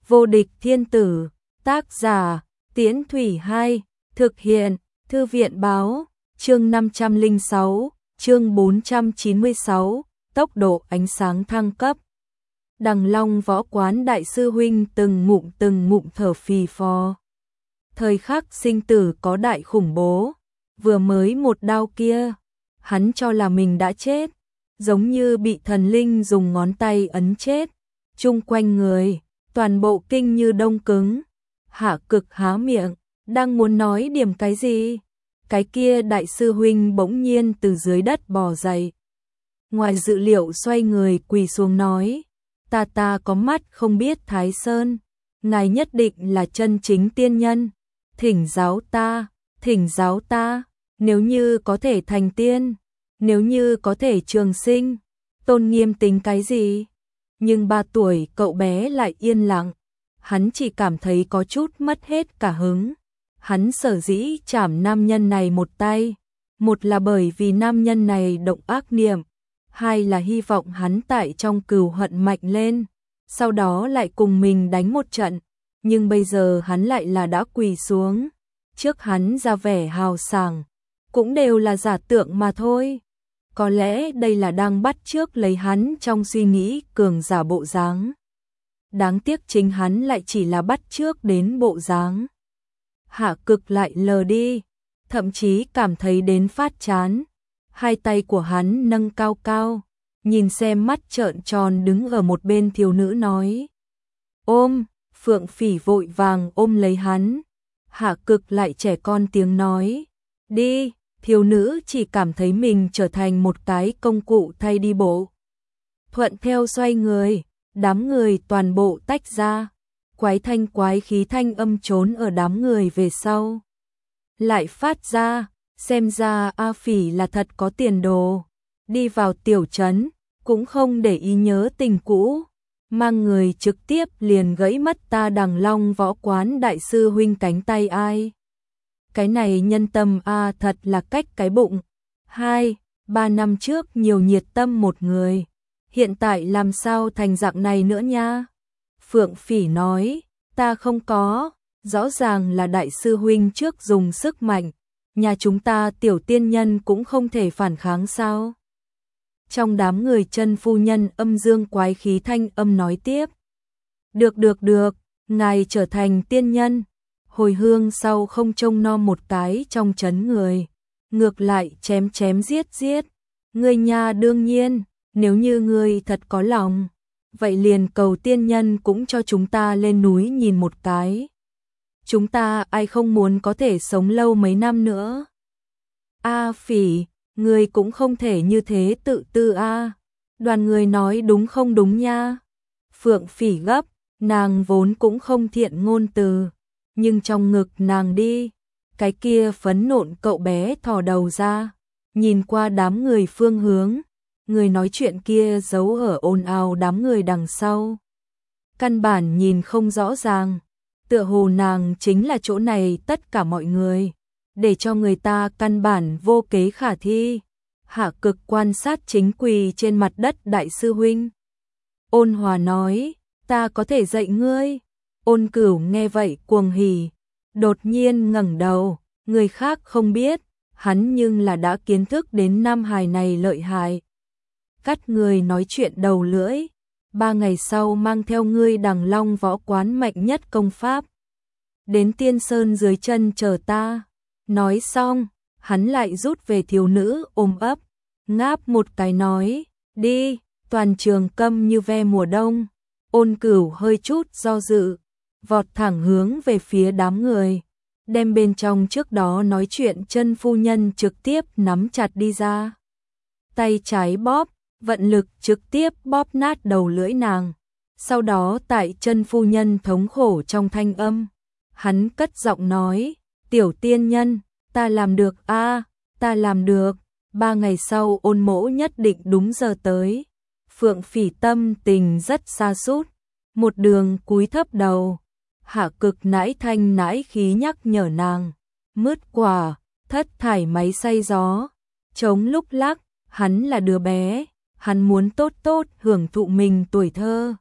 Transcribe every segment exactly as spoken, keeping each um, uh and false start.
Vô địch thiên tử, tác giả, Tiễn Thủy hai, thực hiện, Thư viện báo, chương năm trăm lẻ sáu, chương bốn trăm chín mươi sáu, tốc độ ánh sáng thăng cấp. Đằng Long Võ Quán đại sư huynh từng ngụm từng ngụm thở phì phò. Thời khắc sinh tử có đại khủng bố, vừa mới một đao kia, hắn cho là mình đã chết, giống như bị thần linh dùng ngón tay ấn chết, chung quanh người, toàn bộ kinh như đông cứng. Hạ Cực há miệng, đang muốn nói điểm cái gì, cái kia đại sư huynh bỗng nhiên từ dưới đất bò dậy. Ngoài dự liệu xoay người quỳ xuống nói, ta ta có mắt không biết Thái Sơn, ngài nhất định là chân chính tiên nhân, thỉnh giáo ta, thỉnh giáo ta, nếu như có thể thành tiên, nếu như có thể trường sinh, tôn nghiêm tính cái gì? Nhưng ba tuổi cậu bé lại yên lặng, hắn chỉ cảm thấy có chút mất hết cả hứng. Hắn sở dĩ chảm nam nhân này một tay, một là bởi vì nam nhân này động ác niệm, hai là hy vọng hắn tại trong cừu hận mạnh lên, sau đó lại cùng mình đánh một trận, nhưng bây giờ hắn lại là đã quỳ xuống, trước hắn ra vẻ hào sảng, cũng đều là giả tượng mà thôi. Có lẽ đây là đang bắt chước lấy hắn trong suy nghĩ cường giả bộ dáng. Đáng tiếc chính hắn lại chỉ là bắt chước đến bộ dáng. Hạ Cực lại lờ đi, thậm chí cảm thấy đến phát chán. Hai tay của hắn nâng cao cao, nhìn xem mắt trợn tròn đứng ở một bên thiếu nữ nói. Ôm, Phượng Phỉ vội vàng ôm lấy hắn. Hạ Cực lại trẻ con tiếng nói. Đi, thiếu nữ chỉ cảm thấy mình trở thành một cái công cụ thay đi bộ. Thuận theo xoay người, đám người toàn bộ tách ra. Quái thanh quái khí thanh âm trốn ở đám người về sau. Lại phát ra, xem ra A Phỉ là thật có tiền đồ. Đi vào tiểu trấn, cũng không để ý nhớ tình cũ. Mang người trực tiếp liền gãy mất ta Đằng Long Võ Quán đại sư huynh cánh tay ai. Cái này nhân tâm A thật là cách cái bụng. Hai, ba năm trước nhiều nhiệt tâm một người. Hiện tại làm sao thành dạng này nữa nha? Phượng Phỉ nói, ta không có, rõ ràng là đại sư huynh trước dùng sức mạnh, nhà chúng ta tiểu tiên nhân cũng không thể phản kháng sao? Trong đám người chân phu nhân âm dương quái khí thanh âm nói tiếp. Được được được, ngài trở thành tiên nhân, hồi hương sau không trông nom một cái trong trấn người, ngược lại chém chém giết giết, ngươi nha đương nhiên, nếu như ngươi thật có lòng. Vậy liền cầu tiên nhân cũng cho chúng ta lên núi nhìn một cái. Chúng ta ai không muốn có thể sống lâu mấy năm nữa. A Phỉ, người cũng không thể như thế tự tư a. Đoàn người nói đúng không đúng nha. Phượng Phỉ gấp, nàng vốn cũng không thiện ngôn từ, nhưng trong ngực nàng đi, cái kia phấn nộn cậu bé thò đầu ra, nhìn qua đám người phương hướng. Người nói chuyện kia giấu ở ồn ào đám người đằng sau. Căn bản nhìn không rõ ràng, tựa hồ nàng chính là chỗ này tất cả mọi người, để cho người ta căn bản vô kế khả thi. Hạ Cực quan sát chính quỳ trên mặt đất đại sư huynh. Ôn Hòa nói, ta có thể dạy ngươi. Ôn Cửu nghe vậy cuồng hỉ, đột nhiên ngẩng đầu, người khác không biết, hắn nhưng là đã kiến thức đến nam hài này lợi hại. Cắt người nói chuyện đầu lưỡi, ba ngày sau mang theo ngươi Đằng Long Võ Quán mạnh nhất công pháp. Đến Tiên Sơn dưới chân chờ ta. Nói xong, hắn lại rút về thiếu nữ ôm ấp, ngáp một cái nói, đi, toàn trường câm như ve mùa đông. Ôn Cửu hơi chút do dự, vọt thẳng hướng về phía đám người, đem bên trong trước đó nói chuyện chân phu nhân trực tiếp nắm chặt đi ra. Tay trái bóp, vận lực trực tiếp bóp nát đầu lưỡi nàng. Sau đó tại chân phu nhân thống khổ trong thanh âm, hắn cất giọng nói, tiểu tiên nhân, ta làm được a, ta làm được, ba ngày sau Ôn mỗ nhất định đúng giờ tới. Phượng Phỉ tâm tình rất sa sút, một đường cúi thấp đầu. Hạ Cực nãi thanh nãi khí nhắc nhở nàng, mứt quả, thất thải máy xay gió, chống lúc lắc, hắn là đứa bé. Hắn muốn tốt tốt hưởng thụ mình tuổi thơ.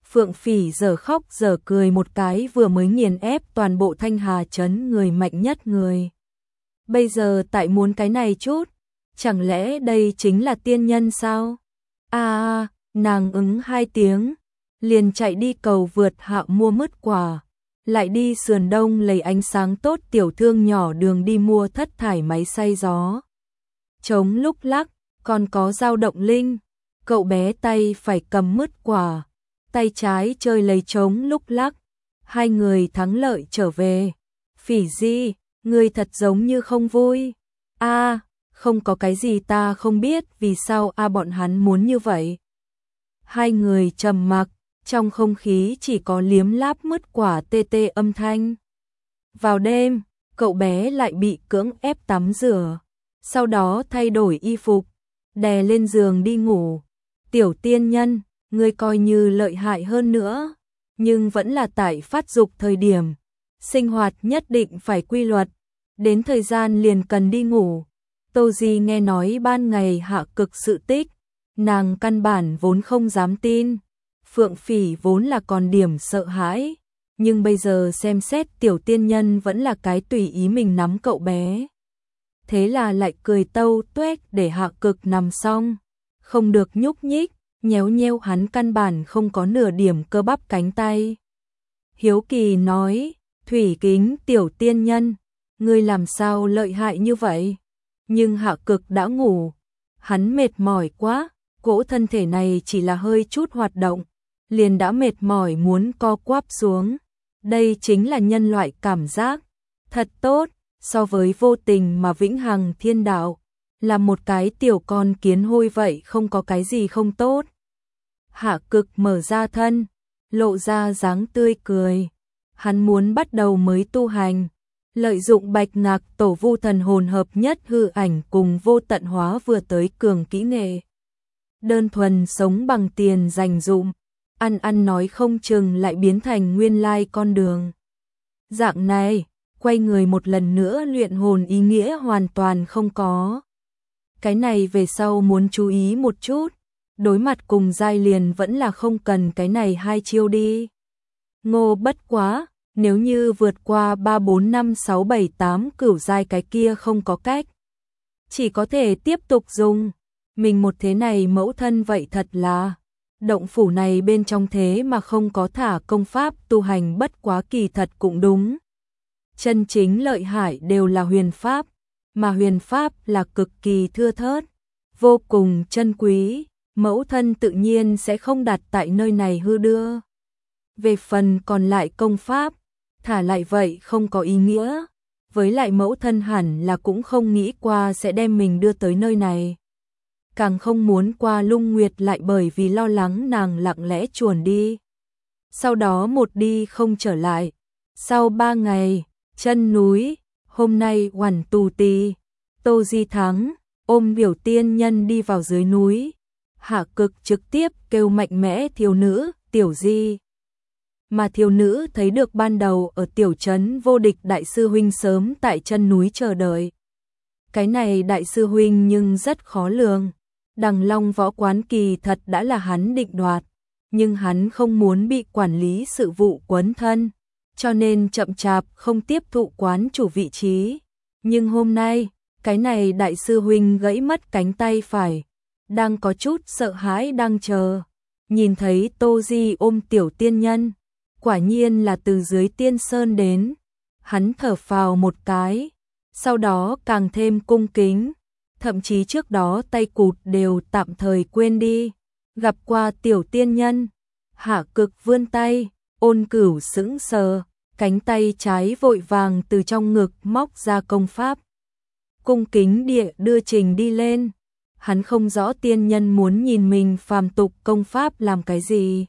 Phượng Phỉ giờ khóc giờ cười một cái vừa mới nghiền ép toàn bộ Thanh Hà trấn người mạnh nhất người. Bây giờ tại muốn cái này chút, chẳng lẽ đây chính là tiên nhân sao? A à, nàng ứng hai tiếng, liền chạy đi cầu vượt hạ mua mứt quả, lại đi sườn đông lấy ánh sáng tốt tiểu thương nhỏ đường đi mua thất thải máy xay gió. Chống lúc lắc, còn có dao động linh, cậu bé tay phải cầm mứt quả, tay trái chơi lấy trống lúc lắc, hai người thắng lợi trở về. Phỉ Di, ngươi thật giống như không vui. A, à, không có cái gì ta không biết vì sao a à bọn hắn muốn như vậy. Hai người trầm mặc, trong không khí chỉ có liếm láp mứt quả tê tê âm thanh. Vào đêm, cậu bé lại bị cưỡng ép tắm rửa, sau đó thay đổi y phục, đè lên giường đi ngủ. Tiểu tiên nhân, ngươi coi như lợi hại hơn nữa, nhưng vẫn là tại phát dục thời điểm, sinh hoạt nhất định phải quy luật, đến thời gian liền cần đi ngủ. Tô Di nghe nói ban ngày hạ cực sự tích, nàng căn bản vốn không dám tin. Phượng Phỉ vốn là còn điểm sợ hãi, nhưng bây giờ xem xét tiểu tiên nhân vẫn là cái tùy ý mình nắm cậu bé. Thế là lại cười tâu tuét để hạ cực nằm xong, không được nhúc nhích, nhéo nheo hắn căn bản không có nửa điểm cơ bắp cánh tay. Hiếu kỳ nói, Thủy Kính tiểu tiên nhân, ngươi làm sao lợi hại như vậy? Nhưng hạ cực đã ngủ, hắn mệt mỏi quá, cỗ thân thể này chỉ là hơi chút hoạt động, liền đã mệt mỏi muốn co quắp xuống. Đây chính là nhân loại cảm giác, thật tốt, so với vô tình mà vĩnh hằng thiên đạo, là một cái tiểu con kiến hôi vậy không có cái gì không tốt. Hạ cực mở ra thân, lộ ra dáng tươi cười, hắn muốn bắt đầu mới tu hành, lợi dụng bạch ngạc tổ vu thần hồn hợp nhất hư ảnh cùng vô tận hóa vừa tới cường kỹ nghệ. Đơn thuần sống bằng tiền dành dụm, ăn ăn nói không chừng lại biến thành nguyên lai con đường. Dạng này, quay người một lần nữa luyện hồn ý nghĩa hoàn toàn không có. Cái này về sau muốn chú ý một chút, đối mặt cùng giai liền vẫn là không cần cái này hai chiêu đi. Ngô bất quá, nếu như vượt qua ba bốn năm sáu bảy tám cửu giai cái kia không có cách, chỉ có thể tiếp tục dùng. Mình một thế này mẫu thân vậy thật là, động phủ này bên trong thế mà không có thả công pháp tu hành bất quá kỳ thật cũng đúng. Chân chính lợi hại đều là huyền pháp, mà huyền pháp là cực kỳ thưa thớt, vô cùng chân quý, mẫu thân tự nhiên sẽ không đặt tại nơi này hư đưa. Về phần còn lại công pháp, thả lại vậy không có ý nghĩa, với lại mẫu thân hẳn là cũng không nghĩ qua sẽ đem mình đưa tới nơi này. Càng không muốn qua Lung Nguyệt lại bởi vì lo lắng nàng lặng lẽ chuồn đi. Sau đó một đi không trở lại. Sau ba ngày, chân núi, hôm nay Oản Tù Tì, Tô Di thắng, ôm biểu tiên nhân đi vào dưới núi. Hạ cực trực tiếp kêu mạnh mẽ thiếu nữ, tiểu Di. Mà thiếu nữ thấy được ban đầu ở tiểu trấn vô địch đại sư huynh sớm tại chân núi chờ đợi. Cái này đại sư huynh nhưng rất khó lường. Đằng Long võ quán kỳ thật đã là hắn định đoạt, nhưng hắn không muốn bị quản lý sự vụ quấn thân, cho nên chậm chạp không tiếp thụ quán chủ vị trí. Nhưng hôm nay, cái này đại sư huynh gãy mất cánh tay phải, đang có chút sợ hãi đang chờ. Nhìn thấy Tô Di ôm tiểu tiên nhân, quả nhiên là từ dưới tiên sơn đến. Hắn thở phào một cái, sau đó càng thêm cung kính. Thậm chí trước đó tay cụt đều tạm thời quên đi. Gặp qua tiểu tiên nhân, Hạ cực vươn tay, Ôn Cửu sững sờ, cánh tay trái vội vàng từ trong ngực móc ra công pháp. Cung kính địa đưa trình đi lên. Hắn không rõ tiên nhân muốn nhìn mình phàm tục công pháp làm cái gì.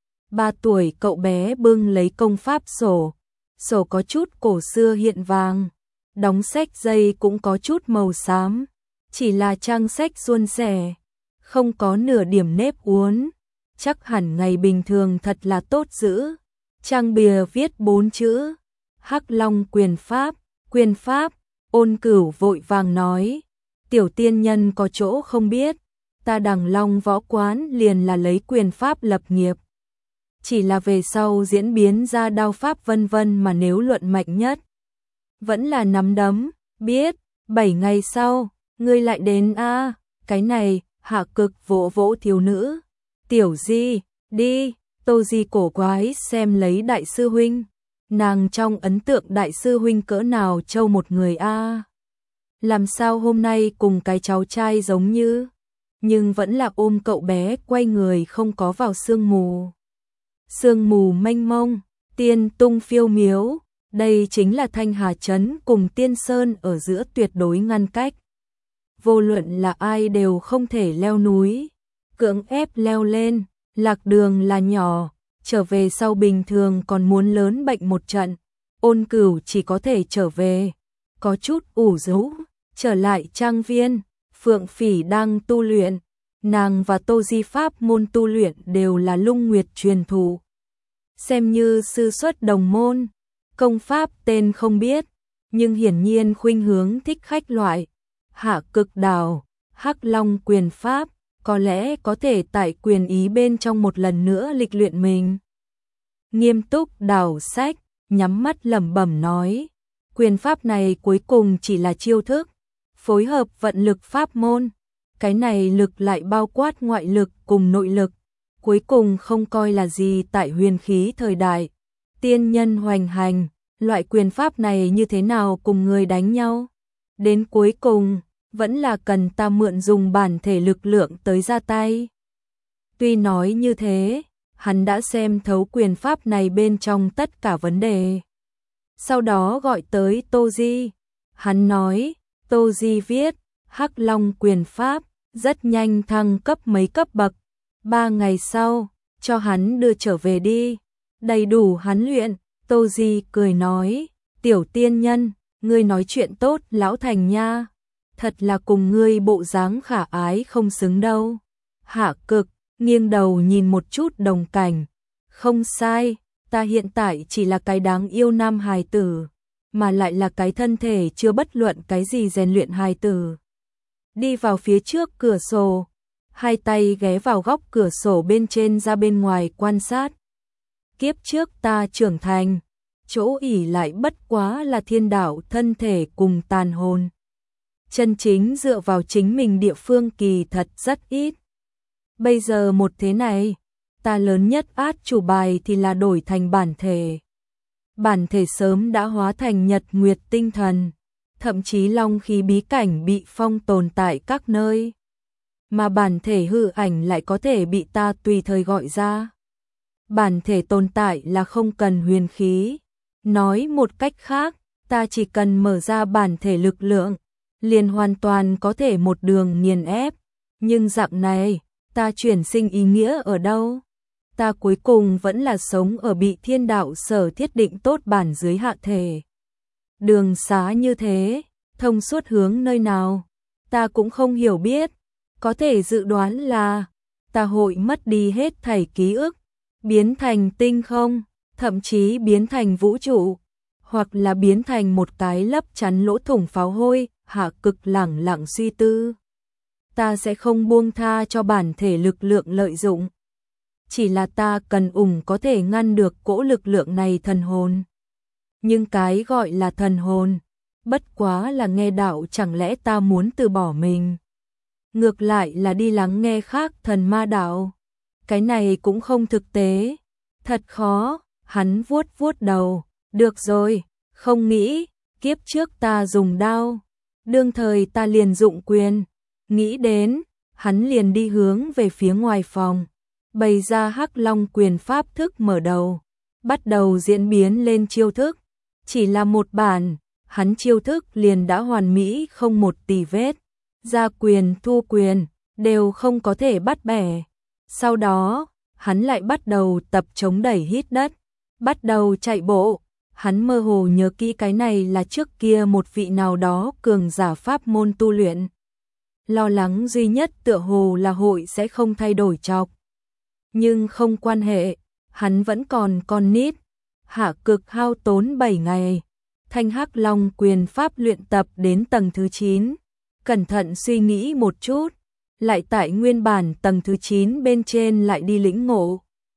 Ba tuổi cậu bé bưng lấy công pháp sổ. Sổ có chút cổ xưa hiện vàng. Đóng sách dây cũng có chút màu xám. Chỉ là trang sách suôn sẻ, không có nửa điểm nếp uốn, chắc hẳn ngày bình thường thật là tốt giữ. Trang bìa viết bốn chữ, Hắc Long quyền pháp, quyền pháp. Ôn Cửu vội vàng nói, tiểu tiên nhân có chỗ không biết, ta Đằng Long võ quán liền là lấy quyền pháp lập nghiệp. chỉ là về sau diễn biến ra đao pháp vân vân mà nếu luận mạnh nhất vẫn là nắm đấm, biết, bảy ngày sau, ngươi lại đến a, à, cái này, Hạ Cực vỗ vỗ thiếu nữ, tiểu Di, đi, Tô Di cổ quái xem lấy đại sư huynh, nàng trong ấn tượng đại sư huynh cỡ nào trâu một người a, à. Làm sao hôm nay cùng cái cháu trai giống như, nhưng vẫn là ôm cậu bé quay người không có vào sương mù. Sương mù mênh mông, tiên tung phiêu miếu, đây chính là Thanh Hà Trấn cùng Tiên Sơn ở giữa tuyệt đối ngăn cách. Vô luận là ai đều không thể leo núi, cưỡng ép leo lên, lạc đường là nhỏ, trở về sau bình thường còn muốn lớn bệnh một trận, Ôn Cửu chỉ có thể trở về, có chút ủ rũ, trở lại trang viên, Phượng Phỉ đang tu luyện, nàng và Tô Di pháp môn tu luyện đều là Lung Nguyệt truyền thụ. Xem như sư xuất đồng môn, công pháp tên không biết, nhưng hiển nhiên khuynh hướng thích khách loại, Hạ Cực đào, Hắc Long quyền pháp, có lẽ có thể tại quyền ý bên trong một lần nữa lịch luyện mình. Nghiêm túc đào sách, nhắm mắt lẩm bẩm nói, quyền pháp này cuối cùng chỉ là chiêu thức, phối hợp vận lực pháp môn, cái này lực lại bao quát ngoại lực cùng nội lực, cuối cùng không coi là gì tại huyền khí thời đại. Tiên nhân hoành hành, loại quyền pháp này như thế nào cùng người đánh nhau? Đến cuối cùng, vẫn là cần ta mượn dùng bản thể lực lượng tới ra tay. Tuy nói như thế, hắn đã xem thấu quyền pháp này bên trong tất cả vấn đề. Sau đó gọi tới Tô Di. Hắn nói, Tô Di viết, Hắc Long quyền pháp, rất nhanh thăng cấp mấy cấp bậc. Ba ngày sau, cho hắn đưa trở về đi. Đầy đủ hắn luyện. Tô Di cười nói, tiểu tiên nhân, ngươi nói chuyện tốt lão thành nha. Thật là cùng ngươi bộ dáng khả ái không xứng đâu. Hạ Cực, nghiêng đầu nhìn một chút đồng cảnh. Không sai, ta hiện tại chỉ là cái đáng yêu nam hài tử, mà lại là cái thân thể chưa bất luận cái gì rèn luyện hài tử. Đi vào phía trước cửa sổ, hai tay ghé vào góc cửa sổ bên trên ra bên ngoài quan sát. Kiếp trước ta trưởng thành, chỗ ỉ lại bất quá là thiên đạo thân thể cùng tàn hồn. Chân chính dựa vào chính mình địa phương kỳ thật rất ít. Bây giờ một thế này, ta lớn nhất át chủ bài thì là đổi thành bản thể. Bản thể sớm đã hóa thành nhật nguyệt tinh thần, thậm chí long khí bí cảnh bị phong tồn tại các nơi. Mà bản thể hư ảnh lại có thể bị ta tùy thời gọi ra. Bản thể tồn tại là không cần huyền khí. Nói một cách khác, ta chỉ cần mở ra bản thể lực lượng, liền hoàn toàn có thể một đường nghiền ép. Nhưng dạng này, ta chuyển sinh ý nghĩa ở đâu? Ta cuối cùng vẫn là sống ở bị thiên đạo sở thiết định tốt bản dưới hạ thể. Đường xá như thế, thông suốt hướng nơi nào? Ta cũng không hiểu biết. Có thể dự đoán là ta hội mất đi hết thảy ký ức, biến thành tinh không, thậm chí biến thành vũ trụ, hoặc là biến thành một cái lấp chắn lỗ thủng pháo hôi. Hạ Cực lẳng lặng suy tư. Ta sẽ không buông tha cho bản thể lực lượng lợi dụng. Chỉ là ta cần ủng có thể ngăn được cỗ lực lượng này thần hồn. Nhưng cái gọi là thần hồn, bất quá là nghe đạo, chẳng lẽ ta muốn từ bỏ mình? Ngược lại là đi lắng nghe khác thần ma đạo. Cái này cũng không thực tế. Thật khó, hắn vuốt vuốt đầu. Được rồi, không nghĩ, kiếp trước ta dùng đao. Đương thời ta liền dụng quyền. Nghĩ đến, hắn liền đi hướng về phía ngoài phòng. Bày ra Hắc Long quyền pháp thức mở đầu. Bắt đầu diễn biến lên chiêu thức. Chỉ là một bản, hắn chiêu thức liền đã hoàn mỹ không một tì vết. Ra quyền thu quyền, đều không có thể bắt bẻ. Sau đó, hắn lại bắt đầu tập chống đẩy hít đất. Bắt đầu chạy bộ. Hắn mơ hồ nhớ kỹ cái này là trước kia một vị nào đó cường giả pháp môn tu luyện. Lo lắng duy nhất tựa hồ là hội sẽ không thay đổi chọc. Nhưng không quan hệ, hắn vẫn còn con nít. Hạ Cực hao tốn bảy ngày. Thanh Hắc Long quyền pháp luyện tập đến tầng thứ chín. Cẩn thận suy nghĩ một chút, lại tại nguyên bản tầng thứ chín bên trên lại đi lĩnh ngộ.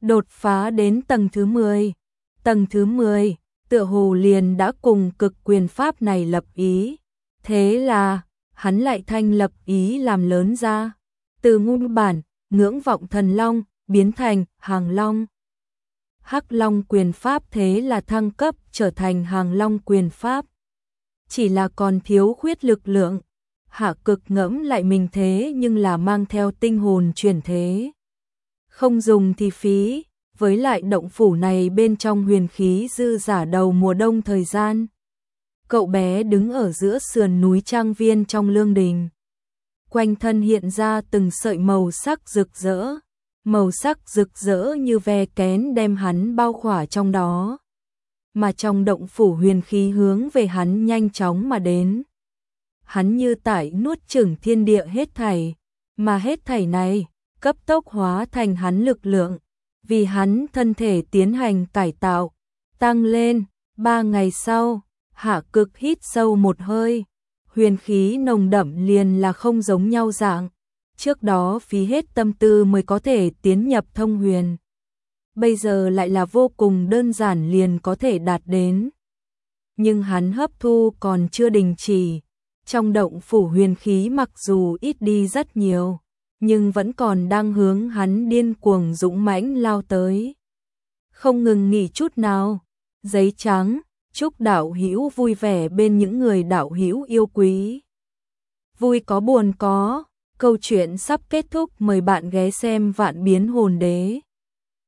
đột phá đến tầng thứ mười. Tầng thứ mười, tựa hồ liền đã cùng cực quyền pháp này lập ý. Thế là, hắn lại thanh lập ý làm lớn ra. Từ nguyên bản, ngưỡng vọng thần long, biến thành hàng long. Hắc long quyền pháp thế là thăng cấp trở thành hàng long quyền pháp. Chỉ là còn thiếu khuyết lực lượng. Hạ Cực ngẫm lại mình thế nhưng là mang theo tinh hồn chuyển thế. Không dùng thì phí, với lại động phủ này bên trong huyền khí dư giả đầu mùa đông thời gian. Cậu bé đứng ở giữa sườn núi trang viên trong lương đình. Quanh thân hiện ra từng sợi màu sắc rực rỡ. Màu sắc rực rỡ như ve kén đem hắn bao khỏa trong đó. Mà trong động phủ huyền khí hướng về hắn nhanh chóng mà đến. Hắn như tải nuốt chửng thiên địa hết thảy, mà hết thảy này cấp tốc hóa thành hắn lực lượng, vì hắn thân thể tiến hành cải tạo, tăng lên. Ba ngày sau, Hạ Cực hít sâu một hơi, huyền khí nồng đậm liền là không giống nhau dạng. Trước đó phí hết tâm tư mới có thể tiến nhập thông huyền. Bây giờ lại là vô cùng đơn giản liền có thể đạt đến. Nhưng hắn hấp thu còn chưa đình chỉ. Trong động phủ huyền khí mặc dù ít đi rất nhiều, nhưng vẫn còn đang hướng hắn điên cuồng dũng mãnh lao tới. Không ngừng nghỉ chút nào. Giấy trắng, chúc đạo hữu vui vẻ bên những người đạo hữu yêu quý. Vui có buồn có. Câu chuyện sắp kết thúc, mời bạn ghé xem Vạn Biến Hồn Đế.